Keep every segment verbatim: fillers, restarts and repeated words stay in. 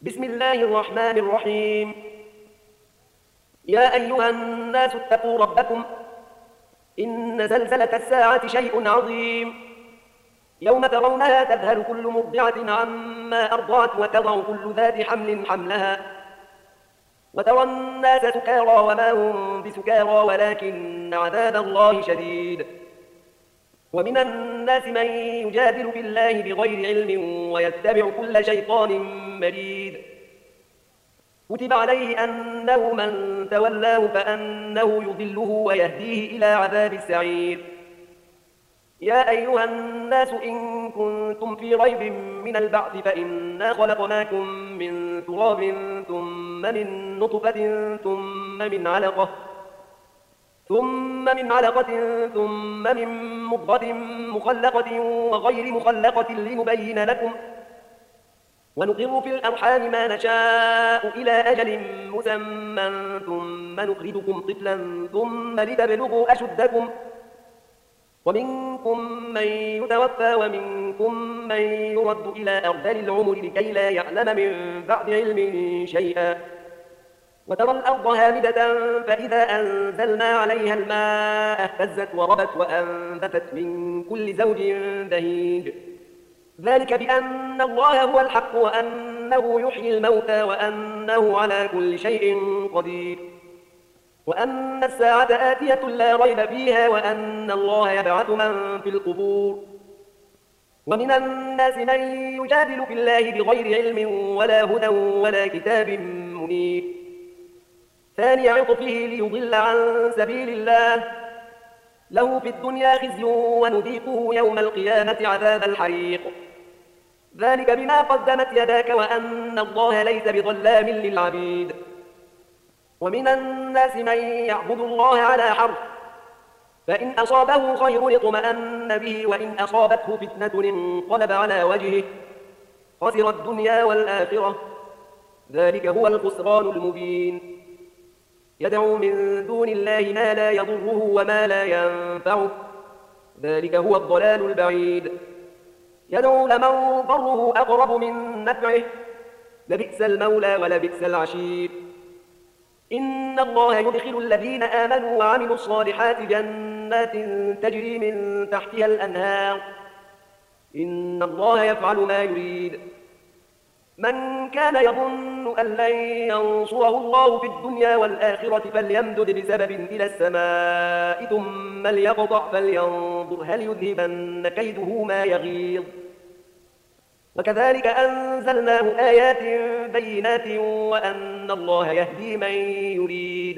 بسم الله الرحمن الرحيم. يا أيها الناس اتقوا ربكم، إن زلزلة الساعة شيء عظيم. يوم ترونها تذهل كل مرضعة عما أرضعت وتضع كل ذات حمل حملها، وترى الناس سكارى وما هم بسكارى ولكن عذاب الله شديد. ومن الناس من يجادل في الله بغير علم ويتبع كل شيطان مريد. كتب عليه أنه من تولاه فأنه يضله ويهديه إلى عذاب السعير. يا أيها الناس إن كنتم في ريب من البعث فإنا خلقناكم من تراب ثم من نطفة ثم من علقة ثم من علقة ثم من مضغة مخلقة وغير مخلقة لنبين لكم، ونقر في الأرحام ما نشاء إلى أجل مسمى ثم نخرجكم طفلا ثم لتبلغوا أشدكم، ومنكم من يتوفى ومنكم من يرد إلى أرذل العمر لكي لا يعلم من بعد علم شيئا. وترى الأرض هامدة فإذا أنزلنا عليها الماء اهتزت وربت وأنبتت من كل زوج بهيج. ذلك بأن الله هو الحق وأنه يحيي الموتى وأنه على كل شيء قدير، وأن الساعة آتية لا ريب فيها وأن الله يبعث من في القبور. ومن الناس من يجادل في الله بغير علم ولا هدى ولا كتاب منير. ثاني عطفه ليضل عن سبيل الله، له في الدنيا خزي ونذيقه يوم القيامة عذاب الحريق. ذلك بما قدمت يداك وأن الله ليس بظلام للعبيد. ومن الناس من يعبد الله على حرف، فإن أصابه خير اطمأن به وإن أصابته فتنة انقلب على وجهه خسر الدنيا والآخرة. ذلك هو الخسران المبين. يدعو من دون الله ما لا يضره وما لا ينفعه، ذلك هو الضلال البعيد. يدعو لمن ضره أقرب من نفعه، لبئس المولى ولبئس العشير. إن الله يدخل الذين آمنوا وعملوا الصالحات جنات تجري من تحتها الأنهار، إن الله يفعل ما يريد. من كان يظن أن لن ينصره الله في الدنيا والآخرة فليمدد بسبب إلى السماء ثم ليقطع فلينظر هل يذهبن كيده ما يغيظ. وكذلك أنزلناه آيات بينات وأن الله يهدي من يريد.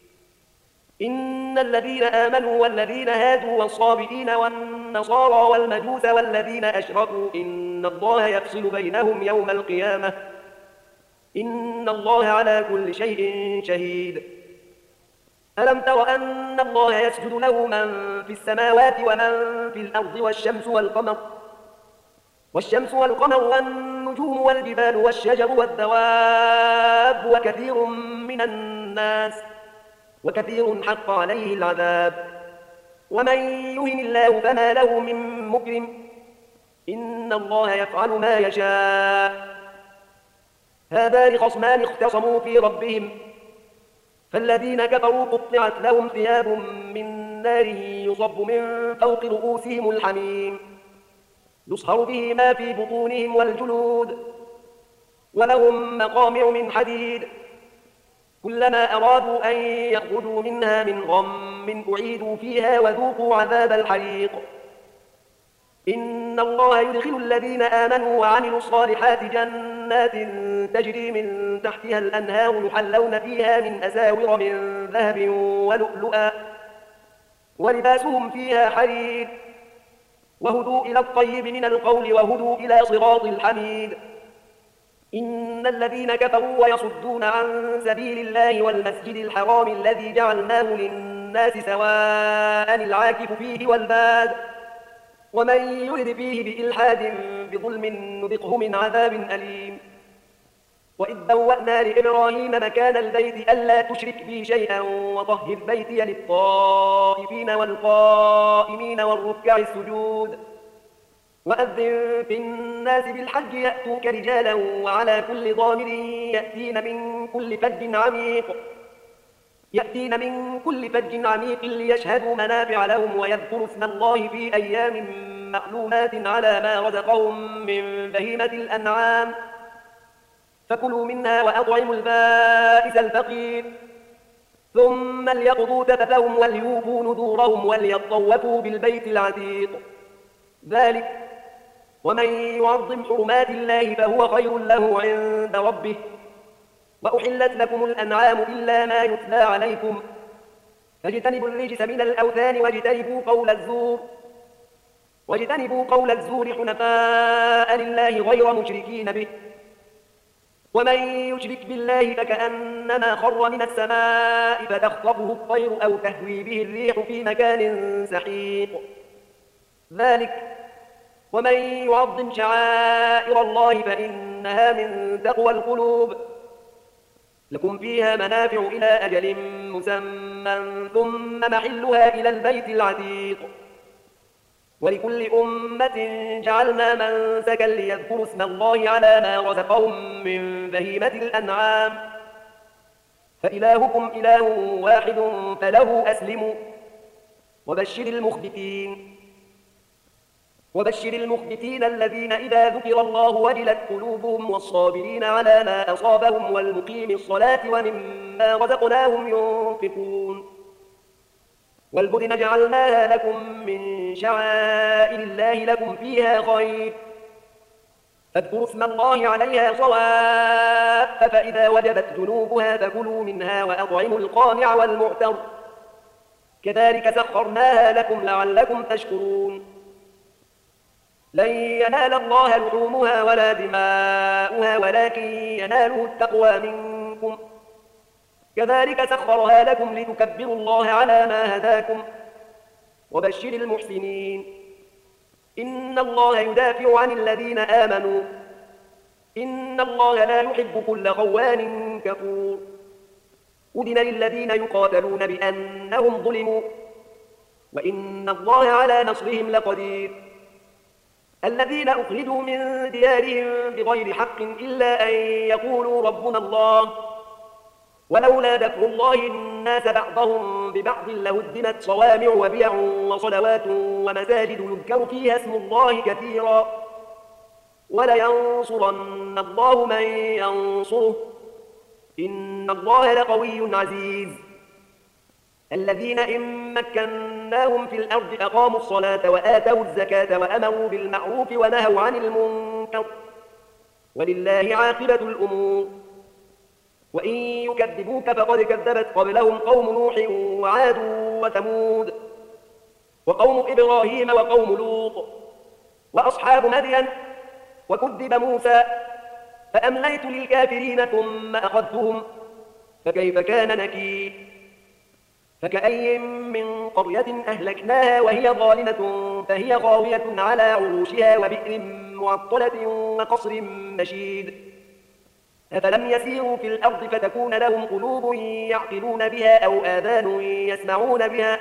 إن الذين آمنوا والذين هادوا والصابئين والنصارى والمجوس والذين أشركوا إن الله يفصل بينهم يوم القيامة، إن الله على كل شيء شهيد. ألم تر أن الله يسجد له من في السماوات ومن في الأرض والشمس والقمر والشمس والقمر والنجوم والجبال والشجر والدواب وكثير من الناس وكثير حق عليه العذاب. ومن يهن الله فما له من مكرم، إن الله يفعل ما يشاء. هذان خصمان اختصموا في ربهم، فالذين كفروا قطعت لهم ثياب من نار يصب من فوق رؤوسهم الحميم يصهر به ما في بطونهم والجلود، ولهم مقامع من حديد كلما أرادوا أن يخرجوا منها من غم أعيدوا فيها وذوقوا عذاب الحريق. إن الله يدخل الذين آمنوا وعملوا الصالحات جنات تجري من تحتها الأنهار يحلون فيها من أساور من ذهب ولؤلؤا ولباسهم فيها حرير، وهدوا إلى الطيب من القول وهدوا إلى صراط الحميد. إن الذين كفروا ويصدون عن سبيل الله والمسجد الحرام الذي جعلناه للناس سواء العاكف فيه والباد، ومن يرد فيه بإلحاد بظلم نذقه من عذاب أليم. وإذ بوأنا لإبراهيم مكان البيت ألا تشرك بي شيئا وطهر بيتي للطائفين والقائمين والركع السجود وأذن في الناس بالحج يأتوك رجالا وعلى كل ضامر يأتين من كل فج عميق يأتين من كل فج عميق ليشهدوا منافع لهم ويذكروا اسم الله في أيام معلومات على ما رزقهم من بهيمة الأنعام فكلوا منها وأطعموا البائس الفقير ثم ليقضوا تفثهم وليوفوا نذورهم وليطوفوا بالبيت العتيق ذلك ومن يعظم حرمات الله فهو خير له عند ربه وأحلت لكم الأنعام إلا ما يتلى عليكم فاجتنبوا الرجس من الأوثان واجتنبوا قول الزور واجتنبوا قول الزور حنفاء لله غير مشركين به ومن يشرك بالله فكأنما خر من السماء فتخطفه الطير أو تهوي به الريح في مكان سحيق ذلك ومن يعظم شعائر الله فإنها من تقوى القلوب لكم فيها منافع إلى أجل مسمى ثم محلها إلى البيت العتيق ولكل أمة جعلنا منسكا ليذكروا اسم الله على ما رزقهم من بهيمة الأنعام فإلهكم إله واحد فله أسلموا وبشر المخبتين وبشر المخبتين الذين إذا ذكر الله وجلت قلوبهم والصابرين على ما أصابهم والمقيم الصلاة ومما رزقناهم ينفقون والبدن جعلناها لكم من شعائر الله لكم فيها خير فاذكروا اسم الله عليها صواف فإذا وجبت جنوبها فكلوا منها وأطعموا القانع والمعتر كذلك سخرناها لكم لعلكم تشكرون لن ينال الله لحومها ولا دماؤها ولكن يناله التقوى منكم كذلك سخرها لكم لتكبروا الله على ما هداكم وبشر المحسنين إن الله يدافع عن الذين آمنوا إن الله لا يحب كل خوان كفور أذن للذين يقاتلون بأنهم ظلموا وإن الله على نصرهم لقدير الذين أخرجوا من ديارهم بغير حق إلا أن يقولوا ربنا الله ولولا دفع الله الناس بعضهم ببعض لهدمت صوامع وبيع وصلوات ومساجد يذكر فيها اسم الله كثيرا ولينصرن الله من ينصره إن الله لقوي عزيز الذين إن مكناهم في الأرض أقاموا الصلاة وآتوا الزكاة وأمروا بالمعروف ونهوا عن المنكر ولله عاقبة الأمور وإن يكذبوك فقد كذبت قبلهم قوم نوح وعاد وثمود وقوم إبراهيم وقوم لوط وأصحاب مدين وكذب موسى فأمليت للكافرين ثم أخذتهم فكيف كان نكير فكأي من قرية أهلكناها وهي ظالمة فهي خاوية على عروشها وبئر معطلة وقصر مشيد أفلم يسيروا في الأرض فتكون لهم قلوب يعقلون بها أو آذان يسمعون بها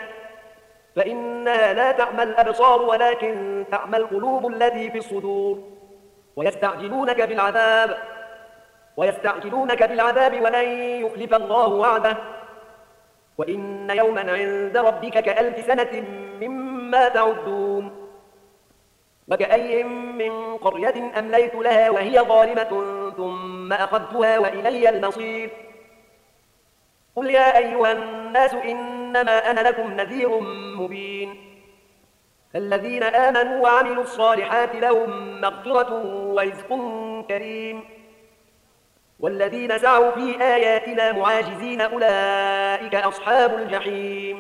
فإنها لا تعمى الأبصار ولكن تعمى القلوب التي في الصدور ويستعجلونك بالعذاب ويستعجلونك بالعذاب ولن يخلف الله وعده وإن يوما عند ربك كألف سنة مما تعدون وكأي من قرية أمليت لها وهي ظالمة ثم أخذتها وإلي المصير قل يا أيها الناس إنما أنا لكم نذير مبين الذين آمنوا وعملوا الصالحات لهم مغفرة ورزق كريم والذين سعوا في آياتنا معاجزين أولئك أصحاب الجحيم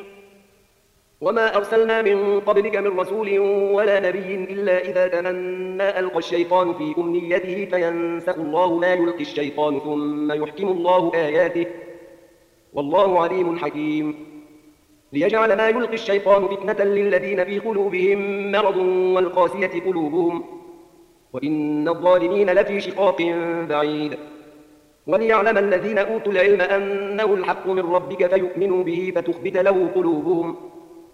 وما أرسلنا من قبلك من رسول ولا نبي إلا إذا تمنى ألقى الشيطان في أمنيته فينسخ الله ما يلقي الشيطان ثم يحكم الله آياته والله عليم حكيم ليجعل ما يلقي الشيطان فتنة للذين في قلوبهم مرض والقاسية قلوبهم وإن الظالمين لفي شقاق بعيد وليعلم الذين أوتوا العلم أنه الحق من ربك فيؤمنوا به فتخبت له قلوبهم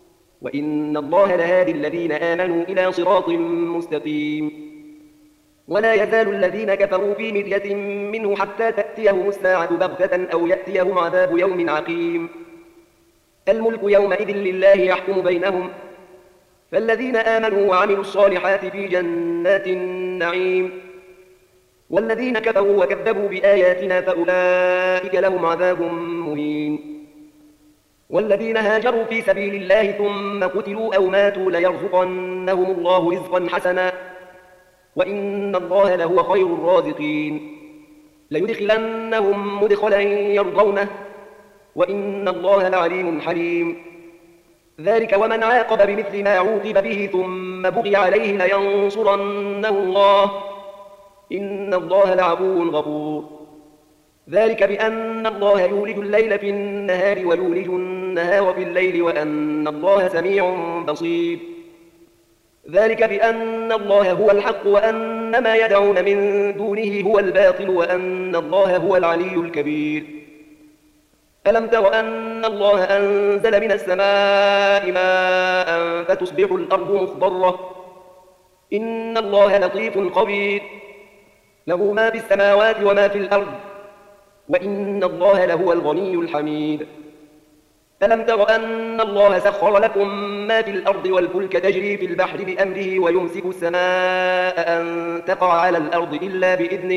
وإن الله لهادي الذين آمنوا إلى صراط مستقيم. ولا يزال الذين كفروا في مرية منه حتى تأتيهم الساعة بغتة أو يأتيهم عذاب يوم عقيم. الملك يومئذ لله يحكم بينهم، فالذين آمنوا وعملوا الصالحات في جنات النعيم، والذين كفروا وكذبوا بآياتنا فأولئك لهم عذاب مهين. والذين هاجروا في سبيل الله ثم قتلوا أو ماتوا ليرزقنهم الله رزقا حسنا وإن الله لهو خير الرازقين. ليدخلنهم مدخلا يرضونه وإن الله لعليم حليم. ذلك ومن عاقب بمثل ما عوقب به ثم بغي عليه لينصرنه الله إن الله لعفو غفور. ذلك بأن الله يولج الليل في النهار ويولج النهار في الليل وأن الله سميع بصير. ذلك بأن الله هو الحق وأن ما يدعون من دونه هو الباطل وأن الله هو العلي الكبير. ألم تر أن الله أنزل من السماء ماء فتصبح الأرض مخضرة إن الله لطيف خبير. له ما في السماوات وما في الأرض وإن الله لهو الغني الحميد. ألم تر أن الله سخر لكم ما في الأرض والفلك تجري في البحر بأمره ويمسك السماء أن تقع على الأرض إلا بإذنه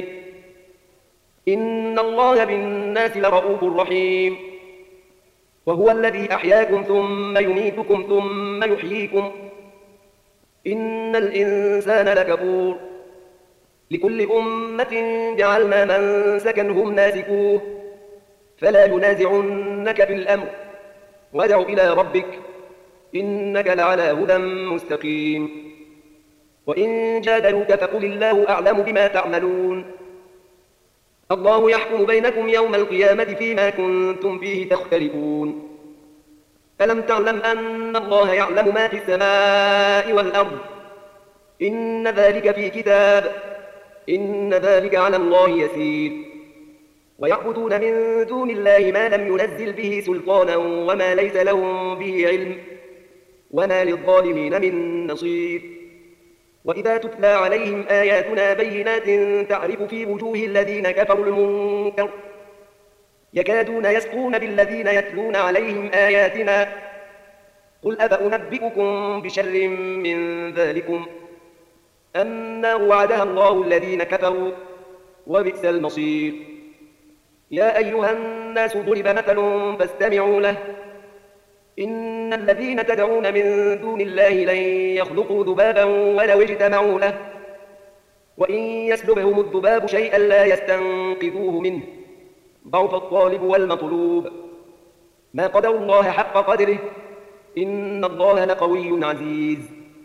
إن الله بالناس لرؤوف رحيم. وهو الذي أحياكم ثم يميتكم ثم يحييكم إن الإنسان لكفور. لكل أمة جعلنا منسكا هم ناسكوه فلا ينازعنك في الأمر وادع إلى ربك إنك لعلى هدى مستقيم. وإن جادلوك فقل الله أعلم بما تعملون. الله يحكم بينكم يوم القيامة فيما كنتم فيه تختلفون. ألم تعلم أن الله يعلم ما في السماء والأرض إن ذلك في كتاب إن ذلك على الله يسير. ويعبدون من دون الله ما لم ينزل به سلطانا وما ليس لهم به علم وما للظالمين من نصير. وإذا تتلى عليهم آياتنا بينات تعرف في وجوه الذين كفروا المنكر يكادون يسقون بالذين يتلون عليهم آياتنا قل أفأنبئكم بشر من ذلكم النار وعدها الله الذين كفروا وبئس المصير. يا أيها الناس ضرب مثل فاستمعوا له إن الذين تدعون من دون الله لن يخلقوا ذبابا ولو اجتمعوا له وإن يسلبهم الذباب شيئا لا يستنقذوه منه ضعف الطالب والمطلوب. ما قدروا الله حق قدره إن الله لقوي عزيز.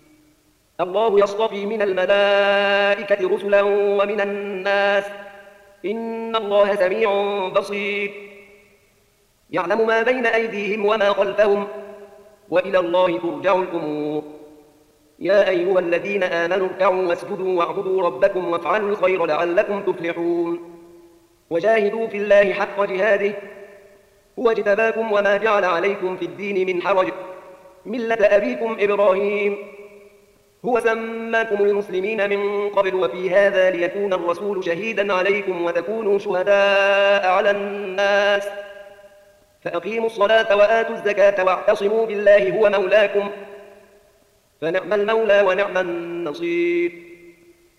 الله يصطفي من الملائكة رسلا ومن الناس إن الله سميع بصير. يعلم ما بين أيديهم وما خلفهم وإلى الله ترجع الأمور. يا أيها الذين آمنوا اركعوا واسجدوا واعبدوا ربكم وافعلوا الخير لعلكم تفلحون. وجاهدوا في الله حق جهاده هو اجتباكم وما جعل عليكم في الدين من حرج ملة أبيكم إبراهيم هو سماكم المسلمين من قبل وفي هذا ليكون الرسول شهيدا عليكم وتكونوا شهداء على الناس فأقيموا الصلاة وآتوا الزكاة واعتصموا بالله هو مولاكم فنعم المولى ونعم النصير.